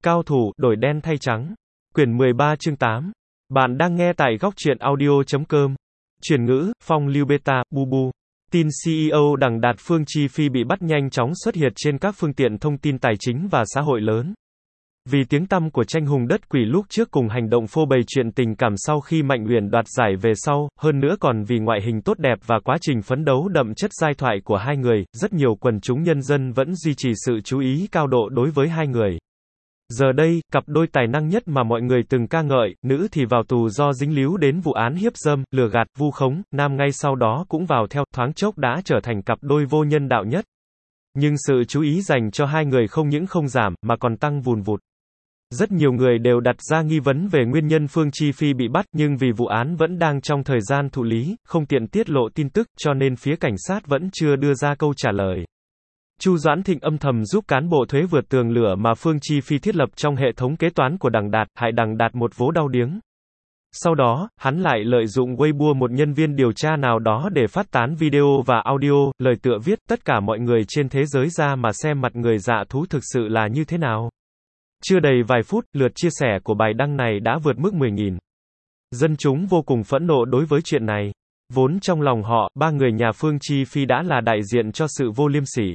Cao thủ, đổi đen thay trắng. Quyển 13 chương 8. Bạn đang nghe tại góc truyện audio.com. Chuyển ngữ, phong lưu beta, bu. Tin CEO Đằng Đạt Phương Chi Phi bị bắt nhanh chóng xuất hiện trên các phương tiện thông tin tài chính và xã hội lớn. Vì tiếng tăm của tranh hùng đất quỷ lúc trước cùng hành động phô bày chuyện tình cảm sau khi Mạnh Uyển đoạt giải về sau, hơn nữa còn vì ngoại hình tốt đẹp và quá trình phấn đấu đậm chất giai thoại của hai người, rất nhiều quần chúng nhân dân vẫn duy trì sự chú ý cao độ đối với hai người. Giờ đây, cặp đôi tài năng nhất mà mọi người từng ca ngợi, nữ thì vào tù do dính líu đến vụ án hiếp dâm, lừa gạt, vu khống, nam ngay sau đó cũng vào theo, thoáng chốc đã trở thành cặp đôi vô nhân đạo nhất. Nhưng sự chú ý dành cho hai người không những không giảm, mà còn tăng vùn vụt. Rất nhiều người đều đặt ra nghi vấn về nguyên nhân Phương Chi Phi bị bắt, nhưng vì vụ án vẫn đang trong thời gian thụ lý, không tiện tiết lộ tin tức, cho nên phía cảnh sát vẫn chưa đưa ra câu trả lời. Chu Doãn Thịnh âm thầm giúp cán bộ thuế vượt tường lửa mà Phương Chi Phi thiết lập trong hệ thống kế toán của Đằng Đạt, hại Đằng Đạt một vố đau điếng. Sau đó, hắn lại lợi dụng Weibo một nhân viên điều tra nào đó để phát tán video và audio, lời tựa viết, tất cả mọi người trên thế giới ra mà xem mặt người dạ thú thực sự là như thế nào. Chưa đầy vài phút, lượt chia sẻ của bài đăng này đã vượt mức 10.000. Dân chúng vô cùng phẫn nộ đối với chuyện này. Vốn trong lòng họ, ba người nhà Phương Chi Phi đã là đại diện cho sự vô liêm sỉ.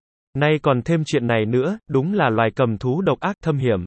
Nay còn thêm chuyện này nữa, đúng là loài cầm thú độc ác, thâm hiểm.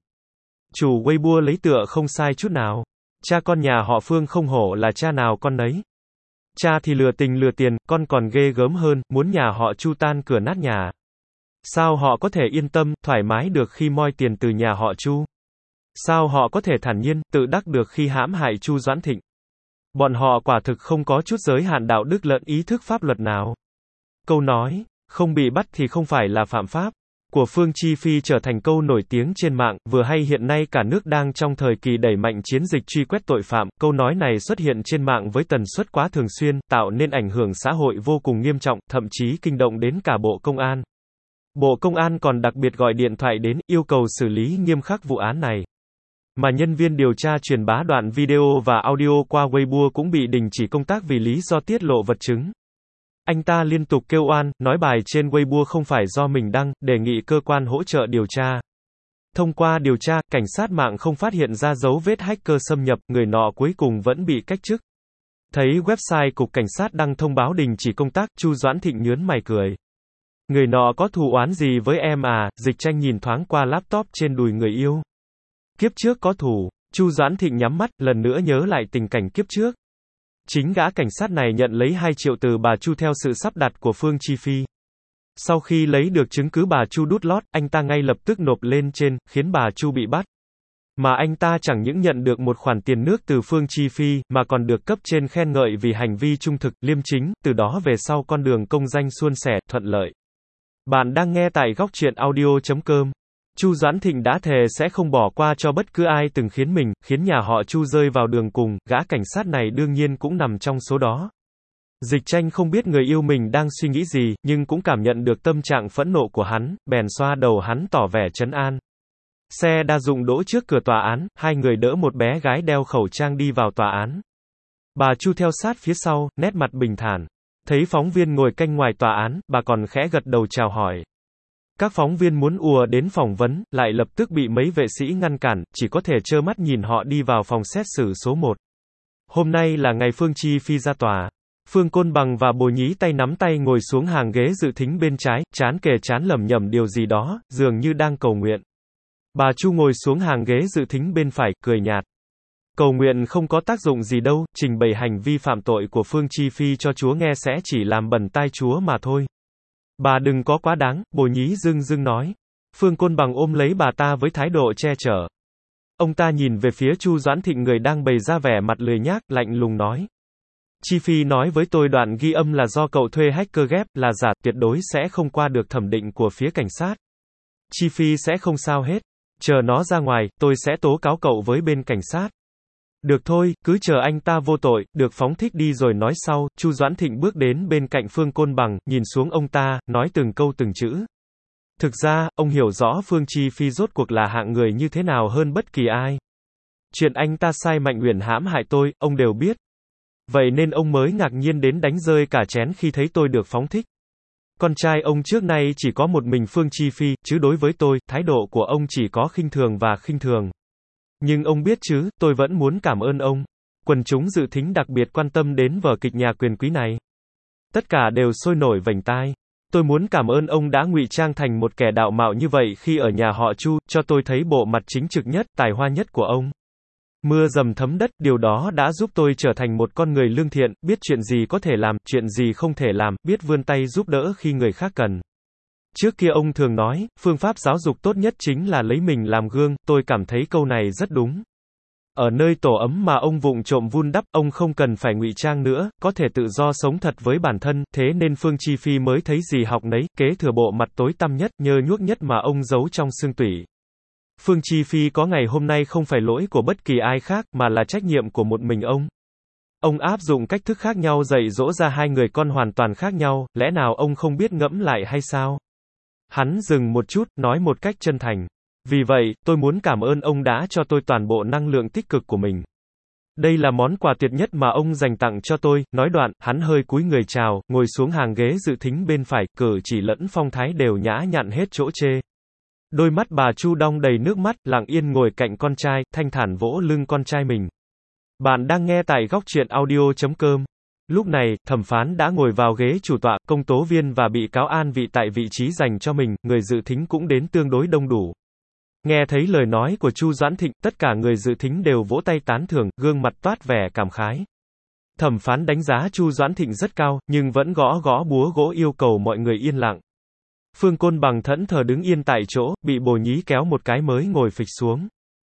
Chủ Weibo lấy tựa không sai chút nào. Cha con nhà họ Phương không hổ là cha nào con nấy. Cha thì lừa tình lừa tiền, con còn ghê gớm hơn, muốn nhà họ Chu tan cửa nát nhà. Sao họ có thể yên tâm, thoải mái được khi moi tiền từ nhà họ Chu? Sao họ có thể thản nhiên, tự đắc được khi hãm hại Chu Doãn Thịnh? Bọn họ quả thực không có chút giới hạn đạo đức lẫn ý thức pháp luật nào. Câu nói, không bị bắt thì không phải là phạm pháp, của Phương Chi Phi trở thành câu nổi tiếng trên mạng, vừa hay hiện nay cả nước đang trong thời kỳ đẩy mạnh chiến dịch truy quét tội phạm, câu nói này xuất hiện trên mạng với tần suất quá thường xuyên, tạo nên ảnh hưởng xã hội vô cùng nghiêm trọng, thậm chí kinh động đến cả Bộ Công an. Bộ Công an còn đặc biệt gọi điện thoại đến, yêu cầu xử lý nghiêm khắc vụ án này. Mà nhân viên điều tra truyền bá đoạn video và audio qua Weibo cũng bị đình chỉ công tác vì lý do tiết lộ vật chứng. Anh ta liên tục kêu oan, nói bài trên Weibo không phải do mình đăng, đề nghị cơ quan hỗ trợ điều tra. Thông qua điều tra, cảnh sát mạng không phát hiện ra dấu vết hacker xâm nhập, người nọ cuối cùng vẫn bị cách chức. Thấy website cục cảnh sát đăng thông báo đình chỉ công tác, Chu Doãn Thịnh nhướng mày cười. Người nọ có thù oán gì với em à? Dịch Tranh nhìn thoáng qua laptop trên đùi người yêu. Kiếp trước có thù, Chu Doãn Thịnh nhắm mắt, lần nữa nhớ lại tình cảnh kiếp trước. Chính gã cảnh sát này nhận lấy 2 triệu từ bà Chu theo sự sắp đặt của Phương Chi Phi. Sau khi lấy được chứng cứ bà Chu đút lót, anh ta ngay lập tức nộp lên trên, khiến bà Chu bị bắt. Mà anh ta chẳng những nhận được một khoản tiền nước từ Phương Chi Phi, mà còn được cấp trên khen ngợi vì hành vi trung thực, liêm chính, từ đó về sau con đường công danh suôn sẻ, thuận lợi. Bạn đang nghe tại góc truyện audio.com. Chu Doãn Thịnh đã thề sẽ không bỏ qua cho bất cứ ai từng khiến nhà họ Chu rơi vào đường cùng, gã cảnh sát này đương nhiên cũng nằm trong số đó. Dịch Tranh không biết người yêu mình đang suy nghĩ gì, nhưng cũng cảm nhận được tâm trạng phẫn nộ của hắn, bèn xoa đầu hắn tỏ vẻ trấn an. Xe đa dụng đỗ trước cửa tòa án, hai người đỡ một bé gái đeo khẩu trang đi vào tòa án. Bà Chu theo sát phía sau, nét mặt bình thản. Thấy phóng viên ngồi canh ngoài tòa án, bà còn khẽ gật đầu chào hỏi. Các phóng viên muốn ùa đến phỏng vấn, lại lập tức bị mấy vệ sĩ ngăn cản, chỉ có thể trơ mắt nhìn họ đi vào phòng xét xử số 1. Hôm nay là ngày Phương Chi Phi ra tòa. Phương Côn Bằng và Bồ Nhí tay nắm tay ngồi xuống hàng ghế dự thính bên trái, trán kề trán lẩm nhẩm điều gì đó, dường như đang cầu nguyện. Bà Chu ngồi xuống hàng ghế dự thính bên phải, cười nhạt. Cầu nguyện không có tác dụng gì đâu, trình bày hành vi phạm tội của Phương Chi Phi cho Chúa nghe sẽ chỉ làm bẩn tai Chúa mà thôi. Bà đừng có quá đáng, Bồ Nhí dưng dưng nói. Phương Côn Bằng ôm lấy bà ta với thái độ che chở. Ông ta nhìn về phía Chu Doãn Thịnh người đang bày ra vẻ mặt lười nhác, lạnh lùng nói. Chi Phi nói với tôi đoạn ghi âm là do cậu thuê hacker ghép, là giả, tuyệt đối sẽ không qua được thẩm định của phía cảnh sát. Chi Phi sẽ không sao hết. Chờ nó ra ngoài, tôi sẽ tố cáo cậu với bên cảnh sát. Được thôi, cứ chờ anh ta vô tội, được phóng thích đi rồi nói sau. Chu Doãn Thịnh bước đến bên cạnh Phương Côn Bằng, nhìn xuống ông ta, nói từng câu từng chữ. Thực ra, ông hiểu rõ Phương Chi Phi rốt cuộc là hạng người như thế nào hơn bất kỳ ai. Chuyện anh ta sai Mạnh Uyển hãm hại tôi, ông đều biết. Vậy nên ông mới ngạc nhiên đến đánh rơi cả chén khi thấy tôi được phóng thích. Con trai ông trước nay chỉ có một mình Phương Chi Phi, chứ đối với tôi, thái độ của ông chỉ có khinh thường và khinh thường. Nhưng ông biết chứ, tôi vẫn muốn cảm ơn ông. Quần chúng dự thính đặc biệt quan tâm đến vở kịch Nhà quyền quý này. Tất cả đều sôi nổi vành tai. Tôi muốn cảm ơn ông đã ngụy trang thành một kẻ đạo mạo như vậy khi ở nhà họ Chu, cho tôi thấy bộ mặt chính trực nhất, tài hoa nhất của ông. Mưa dầm thấm đất, điều đó đã giúp tôi trở thành một con người lương thiện, biết chuyện gì có thể làm, chuyện gì không thể làm, biết vươn tay giúp đỡ khi người khác cần. Trước kia ông thường nói, phương pháp giáo dục tốt nhất chính là lấy mình làm gương, tôi cảm thấy câu này rất đúng. Ở nơi tổ ấm mà ông vụng trộm vun đắp, ông không cần phải ngụy trang nữa, có thể tự do sống thật với bản thân, thế nên Phương Chi Phi mới thấy gì học nấy, kế thừa bộ mặt tối tăm nhất, nhơ nhuốc nhất mà ông giấu trong xương tủy. Phương Chi Phi có ngày hôm nay không phải lỗi của bất kỳ ai khác, mà là trách nhiệm của một mình ông. Ông áp dụng cách thức khác nhau dạy dỗ ra hai người con hoàn toàn khác nhau, lẽ nào ông không biết ngẫm lại hay sao? Hắn dừng một chút, nói một cách chân thành. Vì vậy, tôi muốn cảm ơn ông đã cho tôi toàn bộ năng lượng tích cực của mình. Đây là món quà tuyệt nhất mà ông dành tặng cho tôi, nói đoạn, hắn hơi cúi người chào, ngồi xuống hàng ghế dự thính bên phải, cử chỉ lẫn phong thái đều nhã nhặn hết chỗ chê. Đôi mắt bà Chu đong đầy nước mắt, lặng yên ngồi cạnh con trai, thanh thản vỗ lưng con trai mình. Bạn đang nghe tại góc truyện audio.com. Lúc này, thẩm phán đã ngồi vào ghế chủ tọa, công tố viên và bị cáo an vị tại vị trí dành cho mình, người dự thính cũng đến tương đối đông đủ. Nghe thấy lời nói của Chu Doãn Thịnh, tất cả người dự thính đều vỗ tay tán thưởng, gương mặt toát vẻ cảm khái. Thẩm phán đánh giá Chu Doãn Thịnh rất cao, nhưng vẫn gõ gõ búa gỗ yêu cầu mọi người yên lặng. Phương Côn Bằng thẫn thờ đứng yên tại chỗ, bị Bồ Nhí kéo một cái mới ngồi phịch xuống.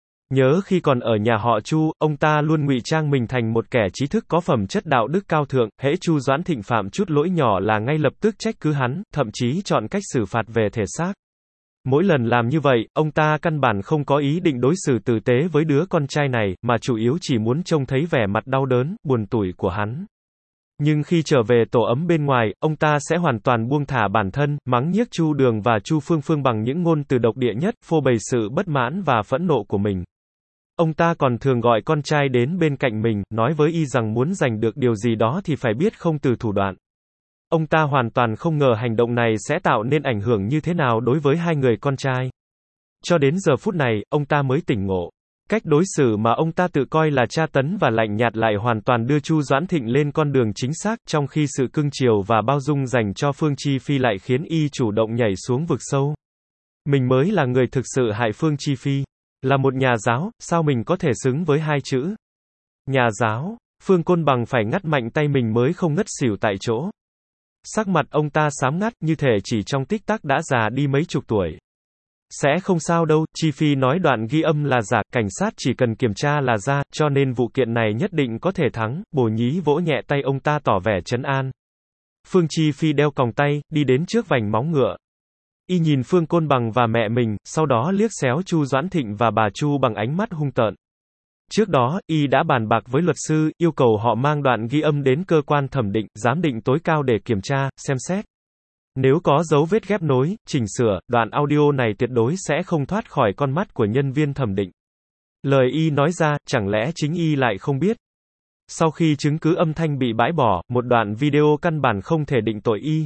Nhớ khi còn ở nhà họ Chu, ông ta luôn ngụy trang mình thành một kẻ trí thức có phẩm chất đạo đức cao thượng, hễ Chu Doãn Thịnh phạm chút lỗi nhỏ là ngay lập tức trách cứ hắn, thậm chí chọn cách xử phạt về thể xác. Mỗi lần làm như vậy, ông ta căn bản không có ý định đối xử tử tế với đứa con trai này, mà chủ yếu chỉ muốn trông thấy vẻ mặt đau đớn, buồn tủi của hắn. Nhưng khi trở về tổ ấm bên ngoài, ông ta sẽ hoàn toàn buông thả bản thân, mắng nhiếc Chu Đường và Chu Phương Phương bằng những ngôn từ độc địa nhất, phô bày sự bất mãn và phẫn nộ của mình. Ông ta còn thường gọi con trai đến bên cạnh mình, nói với y rằng muốn giành được điều gì đó thì phải biết không từ thủ đoạn. Ông ta hoàn toàn không ngờ hành động này sẽ tạo nên ảnh hưởng như thế nào đối với hai người con trai. Cho đến giờ phút này, ông ta mới tỉnh ngộ. Cách đối xử mà ông ta tự coi là tra tấn và lạnh nhạt lại hoàn toàn đưa Chu Doãn Thịnh lên con đường chính xác, trong khi sự cưng chiều và bao dung dành cho Phương Chi Phi lại khiến y chủ động nhảy xuống vực sâu. Mình mới là người thực sự hại Phương Chi Phi. Là một nhà giáo, sao mình có thể xứng với hai chữ nhà giáo? Phương Côn Bằng phải ngắt mạnh tay mình mới không ngất xỉu tại chỗ. Sắc mặt ông ta xám ngắt, như thể chỉ trong tích tắc đã già đi mấy chục tuổi. Sẽ không sao đâu, Chi Phi nói đoạn ghi âm là giả, cảnh sát chỉ cần kiểm tra là ra, cho nên vụ kiện này nhất định có thể thắng. Bồ Nhí vỗ nhẹ tay ông ta tỏ vẻ trấn an. Phương Chi Phi đeo còng tay, đi đến trước vành móng ngựa. Y nhìn Phương Côn Bằng và mẹ mình, sau đó liếc xéo Chu Doãn Thịnh và bà Chu bằng ánh mắt hung tợn. Trước đó, y đã bàn bạc với luật sư, yêu cầu họ mang đoạn ghi âm đến cơ quan thẩm định, giám định tối cao để kiểm tra, xem xét. Nếu có dấu vết ghép nối, chỉnh sửa, đoạn audio này tuyệt đối sẽ không thoát khỏi con mắt của nhân viên thẩm định. Lời y nói ra, chẳng lẽ chính y lại không biết? Sau khi chứng cứ âm thanh bị bãi bỏ, một đoạn video căn bản không thể định tội y.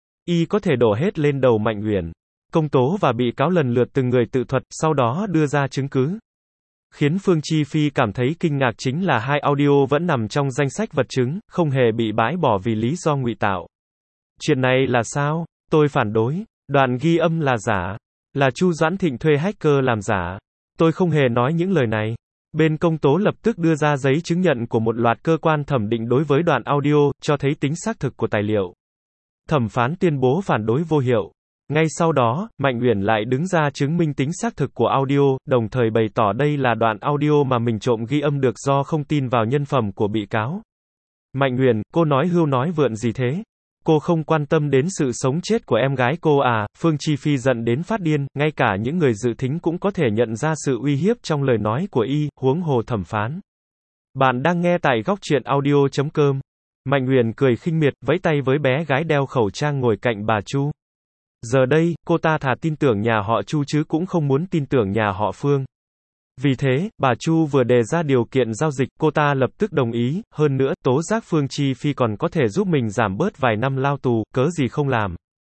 Y có thể đổ hết lên đầu Mạnh Uyển. Công tố và bị cáo lần lượt từng người tự thuật, sau đó đưa ra chứng cứ. Khiến Phương Chi Phi cảm thấy kinh ngạc chính là hai audio vẫn nằm trong danh sách vật chứng, không hề bị bãi bỏ vì lý do ngụy tạo. Chuyện này là sao? Tôi phản đối. Đoạn ghi âm là giả. Là Chu Doãn Thịnh thuê hacker làm giả. Tôi không hề nói những lời này. Bên công tố lập tức đưa ra giấy chứng nhận của một loạt cơ quan thẩm định đối với đoạn audio, cho thấy tính xác thực của tài liệu. Thẩm phán tuyên bố phản đối vô hiệu. Ngay sau đó, Mạnh Uyển lại đứng ra chứng minh tính xác thực của audio, đồng thời bày tỏ đây là đoạn audio mà mình trộm ghi âm được do không tin vào nhân phẩm của bị cáo. Mạnh Uyển, cô nói hưu nói vượn gì thế? Cô không quan tâm đến sự sống chết của em gái cô à? Phương Chi Phi giận đến phát điên, ngay cả những người dự thính cũng có thể nhận ra sự uy hiếp trong lời nói của y, huống hồ thẩm phán. Bạn đang nghe tại góc truyện audio.com. Mạnh Uyển cười khinh miệt, vẫy tay với bé gái đeo khẩu trang ngồi cạnh bà Chu. Giờ đây, cô ta thà tin tưởng nhà họ Chu chứ cũng không muốn tin tưởng nhà họ Phương. Vì thế, bà Chu vừa đề ra điều kiện giao dịch, cô ta lập tức đồng ý, hơn nữa, tố giác Phương Chi Phi còn có thể giúp mình giảm bớt vài năm lao tù, cớ gì không làm.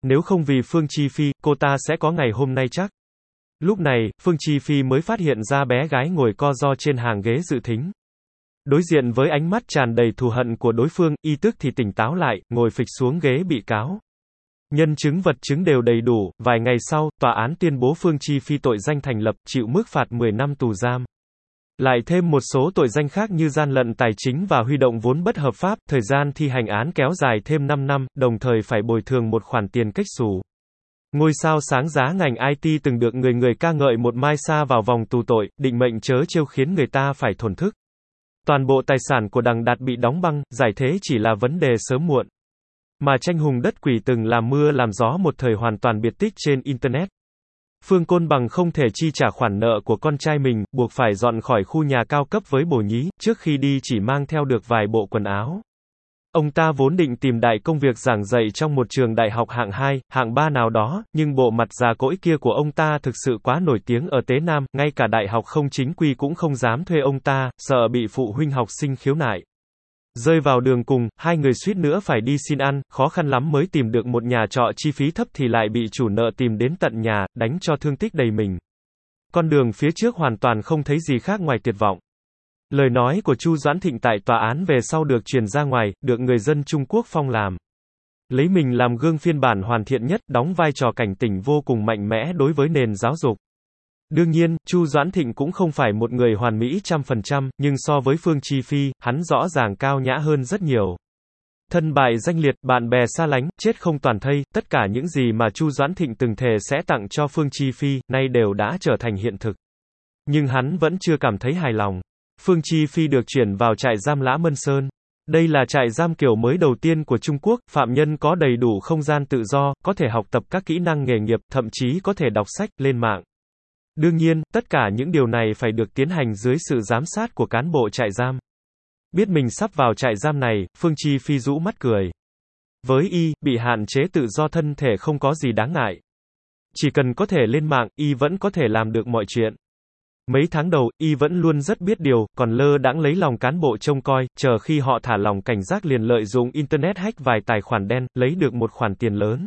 Nếu không vì Phương Chi Phi, cô ta sẽ có ngày hôm nay chắc. Lúc này, Phương Chi Phi mới phát hiện ra bé gái ngồi co ro trên hàng ghế dự thính. Đối diện với ánh mắt tràn đầy thù hận của đối phương, y tức thì tỉnh táo lại, ngồi phịch xuống ghế bị cáo. Nhân chứng vật chứng đều đầy đủ, vài ngày sau, tòa án tuyên bố Phương Chi Phi tội danh thành lập, chịu mức phạt 10 năm tù giam. Lại thêm một số tội danh khác như gian lận tài chính và huy động vốn bất hợp pháp, thời gian thi hành án kéo dài thêm 5 năm, đồng thời phải bồi thường một khoản tiền cách xù. Ngôi sao sáng giá ngành IT từng được người ca ngợi một mai sa vào vòng tù tội, định mệnh trớ trêu khiến người ta phải thổn thức. Toàn bộ tài sản của Đằng Đạt bị đóng băng, giải thế chỉ là vấn đề sớm muộn. Mà tranh hùng đất quỷ từng làm mưa làm gió một thời hoàn toàn biệt tích trên Internet. Phương Côn Bằng không thể chi trả khoản nợ của con trai mình, buộc phải dọn khỏi khu nhà cao cấp với bồ nhí, trước khi đi chỉ mang theo được vài bộ quần áo. Ông ta vốn định tìm đại công việc giảng dạy trong một trường đại học hạng 2, hạng 3 nào đó, nhưng bộ mặt già cỗi kia của ông ta thực sự quá nổi tiếng ở Tế Nam, ngay cả đại học không chính quy cũng không dám thuê ông ta, sợ bị phụ huynh học sinh khiếu nại. Rơi vào đường cùng, hai người suýt nữa phải đi xin ăn, khó khăn lắm mới tìm được một nhà trọ chi phí thấp thì lại bị chủ nợ tìm đến tận nhà, đánh cho thương tích đầy mình. Con đường phía trước hoàn toàn không thấy gì khác ngoài tuyệt vọng. Lời nói của Chu Doãn Thịnh tại tòa án về sau được truyền ra ngoài, được người dân Trung Quốc phong làm. Lấy mình làm gương phiên bản hoàn thiện nhất, đóng vai trò cảnh tỉnh vô cùng mạnh mẽ đối với nền giáo dục. Đương nhiên, Chu Doãn Thịnh cũng không phải một người hoàn mỹ 100%, nhưng so với Phương Chi Phi, hắn rõ ràng cao nhã hơn rất nhiều. Thân bại danh liệt, bạn bè xa lánh, chết không toàn thây, tất cả những gì mà Chu Doãn Thịnh từng thề sẽ tặng cho Phương Chi Phi, nay đều đã trở thành hiện thực. Nhưng hắn vẫn chưa cảm thấy hài lòng. Phương Chi Phi được chuyển vào trại giam Lã Mân Sơn. Đây là trại giam kiểu mới đầu tiên của Trung Quốc, phạm nhân có đầy đủ không gian tự do, có thể học tập các kỹ năng nghề nghiệp, thậm chí có thể đọc sách, lên mạng. Đương nhiên, tất cả những điều này phải được tiến hành dưới sự giám sát của cán bộ trại giam. Biết mình sắp vào trại giam này, Phương Chi Phi rũ mắt cười. Với y, bị hạn chế tự do thân thể không có gì đáng ngại. Chỉ cần có thể lên mạng, y vẫn có thể làm được mọi chuyện. Mấy tháng đầu, y vẫn luôn rất biết điều, còn lơ đãng lấy lòng cán bộ trông coi, chờ khi họ thả lòng cảnh giác liền lợi dụng Internet hack vài tài khoản đen, lấy được một khoản tiền lớn.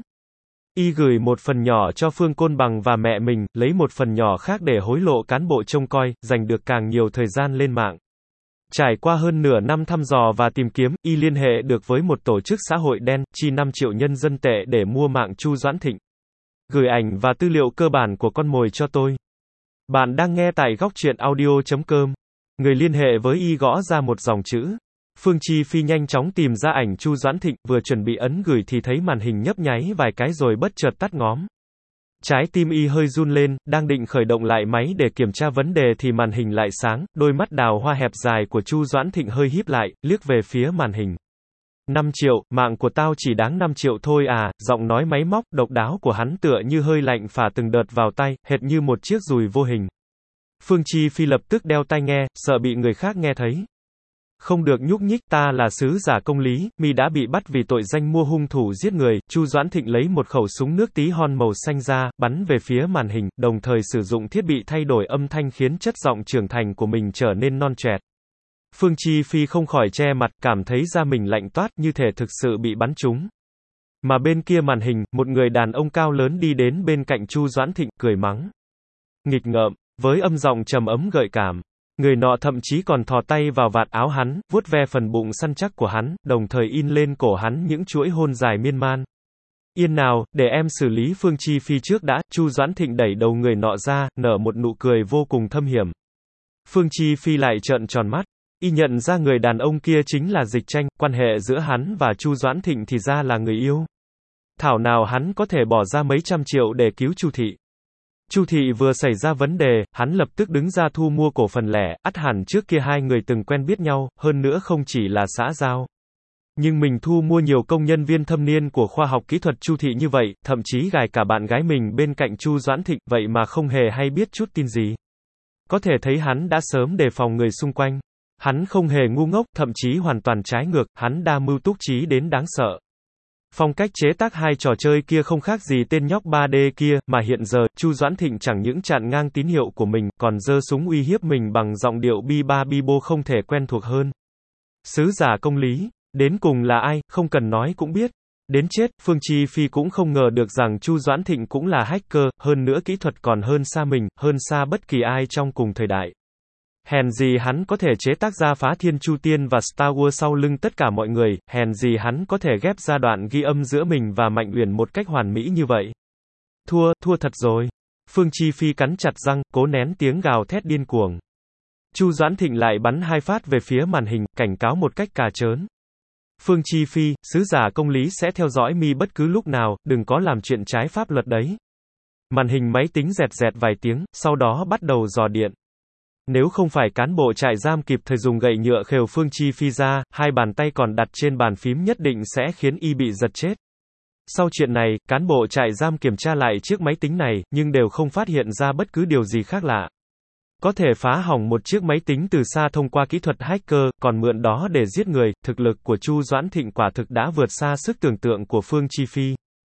Y gửi một phần nhỏ cho Phương Côn Bằng và mẹ mình, lấy một phần nhỏ khác để hối lộ cán bộ trông coi, giành được càng nhiều thời gian lên mạng. Trải qua hơn nửa năm thăm dò và tìm kiếm, y liên hệ được với một tổ chức xã hội đen, chi 5 triệu nhân dân tệ để mua mạng Chu Doãn Thịnh. Gửi ảnh và tư liệu cơ bản của con mồi cho tôi. Bạn đang nghe tại góc truyện audio.com. Người liên hệ với y gõ ra một dòng chữ. Phương Chi Phi nhanh chóng tìm ra ảnh Chu Doãn Thịnh, vừa chuẩn bị ấn gửi thì thấy màn hình nhấp nháy vài cái rồi bất chợt tắt ngóm. Trái tim y hơi run lên, đang định khởi động lại máy để kiểm tra vấn đề thì màn hình lại sáng, đôi mắt đào hoa hẹp dài của Chu Doãn Thịnh hơi híp lại, liếc về phía màn hình. 5 triệu, mạng của tao chỉ đáng 5 triệu thôi à, giọng nói máy móc, độc đáo của hắn tựa như hơi lạnh phả từng đợt vào tay, hệt như một chiếc dùi vô hình. Phương Chi Phi lập tức đeo tai nghe, sợ bị người khác nghe thấy. Không được nhúc nhích, ta là sứ giả công lý, mi đã bị bắt vì tội danh mua hung thủ giết người. Chu Doãn Thịnh lấy một khẩu súng nước tí hon màu xanh ra, bắn về phía màn hình, đồng thời sử dụng thiết bị thay đổi âm thanh khiến chất giọng trưởng thành của mình trở nên non choẹt. Phương Chi Phi không khỏi che mặt, cảm thấy da mình lạnh toát, như thể thực sự bị bắn trúng. Mà bên kia màn hình, một người đàn ông cao lớn đi đến bên cạnh Chu Doãn Thịnh, cười mắng. Nghịch ngợm, với âm giọng trầm ấm gợi cảm. Người nọ thậm chí còn thò tay vào vạt áo hắn, vuốt ve phần bụng săn chắc của hắn, đồng thời in lên cổ hắn những chuỗi hôn dài miên man. Yên nào, để em xử lý Phương Chi Phi trước đã. Chu Doãn Thịnh đẩy đầu người nọ ra, nở một nụ cười vô cùng thâm hiểm. Phương Chi Phi lại trợn tròn mắt. Y nhận ra người đàn ông kia chính là Dịch Tranh, quan hệ giữa hắn và Chu Doãn Thịnh thì ra là người yêu. Thảo nào hắn có thể bỏ ra mấy trăm triệu để cứu Chu Thị. Chu Thị vừa xảy ra vấn đề, hắn lập tức đứng ra thu mua cổ phần lẻ, ắt hẳn trước kia hai người từng quen biết nhau, hơn nữa không chỉ là xã giao. Nhưng mình thu mua nhiều công nhân viên thâm niên của khoa học kỹ thuật Chu Thị như vậy, thậm chí gài cả bạn gái mình bên cạnh Chu Doãn Thịnh, vậy mà không hề hay biết chút tin gì. Có thể thấy hắn đã sớm đề phòng người xung quanh. Hắn không hề ngu ngốc, thậm chí hoàn toàn trái ngược, hắn đa mưu túc trí đến đáng sợ. Phong cách chế tác hai trò chơi kia không khác gì tên nhóc 3D kia, mà hiện giờ, Chu Doãn Thịnh chẳng những chặn ngang tín hiệu của mình, còn giơ súng uy hiếp mình bằng giọng điệu bi ba bi bô không thể quen thuộc hơn. Sứ giả công lý, đến cùng là ai, không cần nói cũng biết. Đến chết, Phương Chi Phi cũng không ngờ được rằng Chu Doãn Thịnh cũng là hacker, hơn nữa kỹ thuật còn hơn xa mình, hơn xa bất kỳ ai trong cùng thời đại. Hèn gì hắn có thể chế tác ra Phá Thiên Chu Tiên và Star Wars sau lưng tất cả mọi người, hèn gì hắn có thể ghép ra đoạn ghi âm giữa mình và Mạnh Uyển một cách hoàn mỹ như vậy. Thua thật rồi. Phương Chi Phi cắn chặt răng, cố nén tiếng gào thét điên cuồng. Chu Doãn Thịnh lại bắn 2 phát về phía màn hình, cảnh cáo một cách cà chớn. Phương Chi Phi, sứ giả công lý sẽ theo dõi mi bất cứ lúc nào, đừng có làm chuyện trái pháp luật đấy. Màn hình máy tính rẹt rẹt vài tiếng, sau đó bắt đầu dò điện. Nếu không phải cán bộ trại giam kịp thời dùng gậy nhựa khều Phương Chi Phi ra, 2 bàn tay còn đặt trên bàn phím nhất định sẽ khiến y bị giật chết. Sau chuyện này, cán bộ trại giam kiểm tra lại chiếc máy tính này, nhưng đều không phát hiện ra bất cứ điều gì khác lạ. Có thể phá hỏng một chiếc máy tính từ xa thông qua kỹ thuật hacker, còn mượn đó để giết người, thực lực của Chu Doãn Thịnh quả thực đã vượt xa sức tưởng tượng của Phương Chi Phi.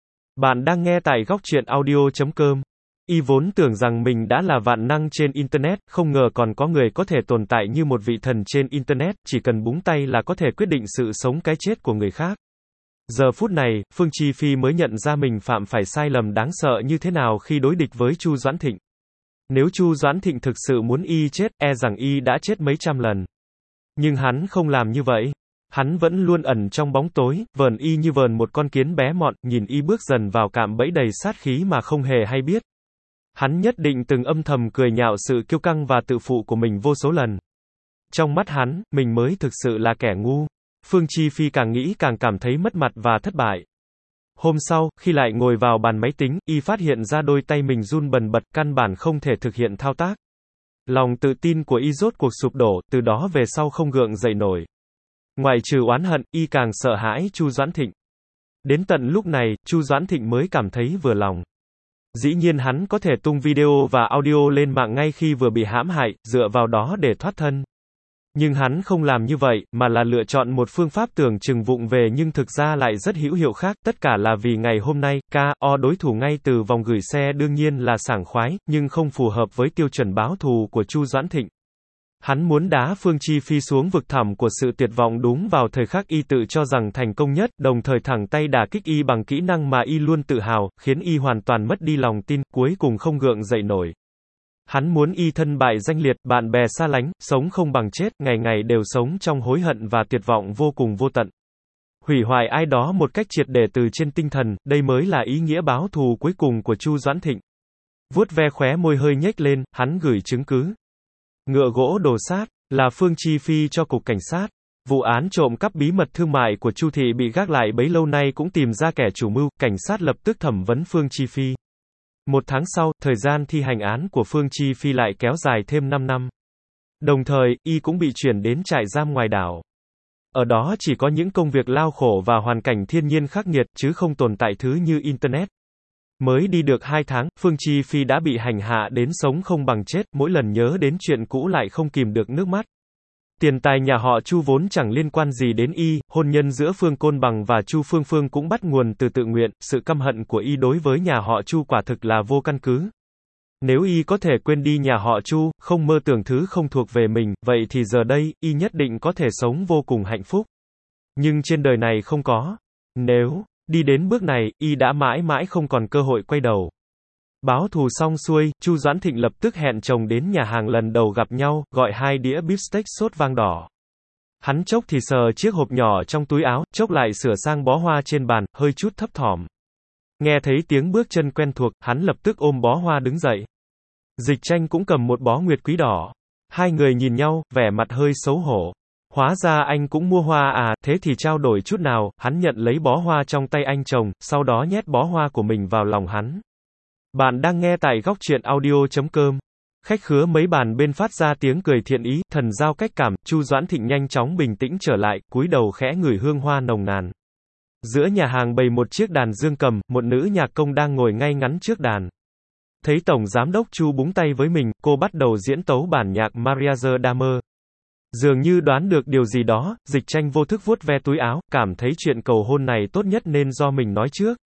Bạn đang nghe tại góc truyện audio.com. Y vốn tưởng rằng mình đã là vạn năng trên Internet, không ngờ còn có người có thể tồn tại như một vị thần trên Internet, chỉ cần búng tay là có thể quyết định sự sống cái chết của người khác. Giờ phút này, Phương Chi Phi mới nhận ra mình phạm phải sai lầm đáng sợ như thế nào khi đối địch với Chu Doãn Thịnh. Nếu Chu Doãn Thịnh thực sự muốn y chết, e rằng y đã chết mấy trăm lần. Nhưng hắn không làm như vậy. Hắn vẫn luôn ẩn trong bóng tối, vờn y như vờn một con kiến bé mọn, nhìn y bước dần vào cạm bẫy đầy sát khí mà không hề hay biết. Hắn nhất định từng âm thầm cười nhạo sự kiêu căng và tự phụ của mình vô số lần. Trong mắt hắn, mình mới thực sự là kẻ ngu. Phương Chi Phi càng nghĩ càng cảm thấy mất mặt và thất bại. Hôm sau, khi lại ngồi vào bàn máy tính, y phát hiện ra đôi tay mình run bần bật, căn bản không thể thực hiện thao tác. Lòng tự tin của y rốt cuộc sụp đổ, từ đó về sau không gượng dậy nổi. Ngoài trừ oán hận, y càng sợ hãi Chu Doãn Thịnh. Đến tận lúc này, Chu Doãn Thịnh mới cảm thấy vừa lòng. Dĩ nhiên hắn có thể tung video và audio lên mạng ngay khi vừa bị hãm hại, dựa vào đó để thoát thân. Nhưng hắn không làm như vậy, mà là lựa chọn một phương pháp tưởng chừng vụng về nhưng thực ra lại rất hữu hiệu khác, tất cả là vì ngày hôm nay, KO đối thủ ngay từ vòng gửi xe đương nhiên là sảng khoái, nhưng không phù hợp với tiêu chuẩn báo thù của Chu Doãn Thịnh. Hắn muốn đá Phương Chi Phi xuống vực thẳm của sự tuyệt vọng đúng vào thời khắc y tự cho rằng thành công nhất, đồng thời thẳng tay đả kích y bằng kỹ năng mà y luôn tự hào, khiến y hoàn toàn mất đi lòng tin, cuối cùng không gượng dậy nổi. Hắn muốn y thân bại danh liệt, bạn bè xa lánh, sống không bằng chết, ngày ngày đều sống trong hối hận và tuyệt vọng vô cùng vô tận. Hủy hoại ai đó một cách triệt để từ trên tinh thần, đây mới là ý nghĩa báo thù cuối cùng của Chu Doãn Thịnh. Vuốt ve khóe môi hơi nhếch lên, hắn gửi chứng cứ. Ngựa gỗ đồ sát, là Phương Chi Phi cho cục cảnh sát. Vụ án trộm cắp bí mật thương mại của Chu thị bị gác lại bấy lâu nay cũng tìm ra kẻ chủ mưu, cảnh sát lập tức thẩm vấn Phương Chi Phi. 1 tháng sau, thời gian thi hành án của Phương Chi Phi lại kéo dài thêm 5 năm. Đồng thời, y cũng bị chuyển đến trại giam ngoài đảo. Ở đó chỉ có những công việc lao khổ và hoàn cảnh thiên nhiên khắc nghiệt, chứ không tồn tại thứ như Internet. Mới đi được 2 tháng, Phương Chi Phi đã bị hành hạ đến sống không bằng chết, mỗi lần nhớ đến chuyện cũ lại không kìm được nước mắt. Tiền tài nhà họ Chu vốn chẳng liên quan gì đến y, hôn nhân giữa Phương Côn Bằng và Chu Phương Phương cũng bắt nguồn từ tự nguyện, sự căm hận của y đối với nhà họ Chu quả thực là vô căn cứ. Nếu y có thể quên đi nhà họ Chu, không mơ tưởng thứ không thuộc về mình, vậy thì giờ đây, y nhất định có thể sống vô cùng hạnh phúc. Nhưng trên đời này không có. Nếu đi đến bước này, y đã mãi mãi không còn cơ hội quay đầu. Báo thù xong xuôi, Chu Doãn Thịnh lập tức hẹn chồng đến nhà hàng lần đầu gặp nhau, gọi 2 đĩa beef steak sốt vang đỏ. Hắn chốc thì sờ chiếc hộp nhỏ trong túi áo, chốc lại sửa sang bó hoa trên bàn, hơi chút thấp thỏm. Nghe thấy tiếng bước chân quen thuộc, hắn lập tức ôm bó hoa đứng dậy. Dịch Tranh cũng cầm một bó nguyệt quý đỏ. Hai người nhìn nhau, vẻ mặt hơi xấu hổ. Hóa ra anh cũng mua hoa à, thế thì trao đổi chút nào, hắn nhận lấy bó hoa trong tay anh chồng, sau đó nhét bó hoa của mình vào lòng hắn. Bạn đang nghe tại góc truyện audio.com. Khách khứa mấy bàn bên phát ra tiếng cười thiện ý, thần giao cách cảm, Chu Doãn Thịnh nhanh chóng bình tĩnh trở lại, cúi đầu khẽ ngửi hương hoa nồng nàn. Giữa nhà hàng bày một chiếc đàn dương cầm, một nữ nhạc công đang ngồi ngay ngắn trước đàn. Thấy Tổng Giám đốc Chu búng tay với mình, cô bắt đầu diễn tấu bản nhạc Mariager Damer. Dường như đoán được điều gì đó, Dịch Tranh vô thức vuốt ve túi áo, cảm thấy chuyện cầu hôn này tốt nhất nên do mình nói trước.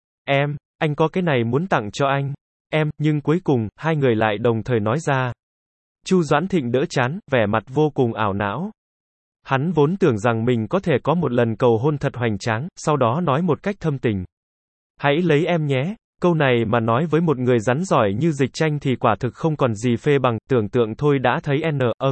Anh có cái này muốn tặng cho anh. Nhưng cuối cùng, hai người lại đồng thời nói ra. Chu Doãn Thịnh đỡ chán, vẻ mặt vô cùng ảo não. Hắn vốn tưởng rằng mình có thể có một lần cầu hôn thật hoành tráng, sau đó nói một cách thâm tình. Hãy lấy em nhé. Câu này mà nói với một người rắn giỏi như Dịch Tranh thì quả thực không còn gì phê bằng, tưởng tượng thôi đã thấy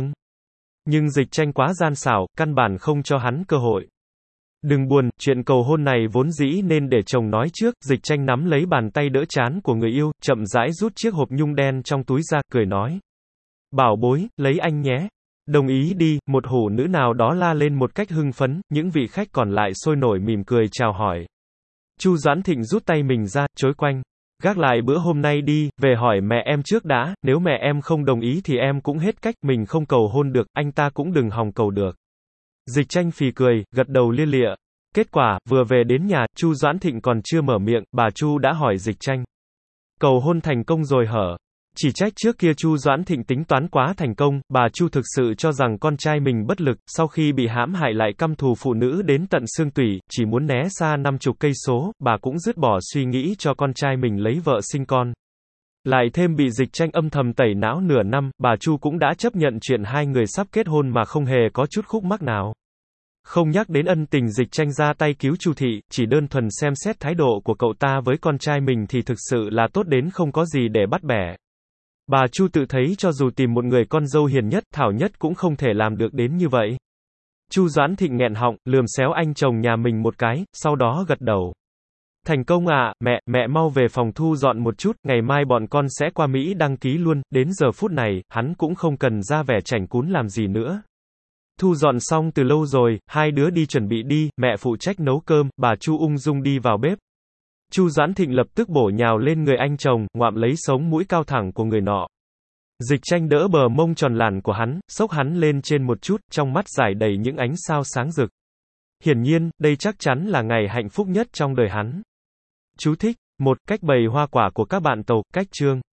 Nhưng Dịch Tranh quá gian xảo, căn bản không cho hắn cơ hội. Đừng buồn, chuyện cầu hôn này vốn dĩ nên để chồng nói trước. Dịch Tranh nắm lấy bàn tay đỡ trán của người yêu, chậm rãi rút chiếc hộp nhung đen trong túi ra, cười nói. Bảo bối, lấy anh nhé. Đồng ý đi, một hủ nữ nào đó la lên một cách hưng phấn, những vị khách còn lại sôi nổi mỉm cười chào hỏi. Chu Doãn Thịnh rút tay mình ra, chối quanh. Gác lại bữa hôm nay đi, về hỏi mẹ em trước đã, nếu mẹ em không đồng ý thì em cũng hết cách, mình không cầu hôn được, anh ta cũng đừng hòng cầu được. Dịch Tranh phì cười, gật đầu lia lịa. Kết quả, vừa về đến nhà, Chu Doãn Thịnh còn chưa mở miệng, bà Chu đã hỏi Dịch Tranh. Cầu hôn thành công rồi hở? Chỉ trách trước kia Chu Doãn Thịnh tính toán quá thành công, bà Chu thực sự cho rằng con trai mình bất lực, sau khi bị hãm hại lại căm thù phụ nữ đến tận xương tủy, chỉ muốn né xa 50 cây số, bà cũng dứt bỏ suy nghĩ cho con trai mình lấy vợ sinh con. Lại thêm bị Dịch Tranh âm thầm tẩy não nửa năm, bà Chu cũng đã chấp nhận chuyện hai người sắp kết hôn mà không hề có chút khúc mắc nào. Không nhắc đến ân tình Dịch Tranh ra tay cứu Chu thị, chỉ đơn thuần xem xét thái độ của cậu ta với con trai mình thì thực sự là tốt đến không có gì để bắt bẻ. Bà Chu tự thấy cho dù tìm một người con dâu hiền nhất, thảo nhất cũng không thể làm được đến như vậy. Chu Doãn Thịnh nghẹn họng, lườm xéo anh chồng nhà mình một cái, sau đó gật đầu. Thành công à, mẹ mau về phòng thu dọn một chút, ngày mai bọn con sẽ qua Mỹ đăng ký luôn, đến giờ phút này, hắn cũng không cần ra vẻ chảnh cún làm gì nữa. Thu dọn xong từ lâu rồi, hai đứa đi chuẩn bị đi, mẹ phụ trách nấu cơm, bà Chu ung dung đi vào bếp. Chu Doãn Thịnh lập tức bổ nhào lên người anh chồng, ngoạm lấy sống mũi cao thẳng của người nọ. Dịch Tranh đỡ bờ mông tròn làn của hắn, xốc hắn lên trên một chút, trong mắt rải đầy những ánh sao sáng rực. Hiển nhiên, đây chắc chắn là ngày hạnh phúc nhất trong đời hắn. Chú thích: 1. Cách bày hoa quả của các bạn tàu, cách chương.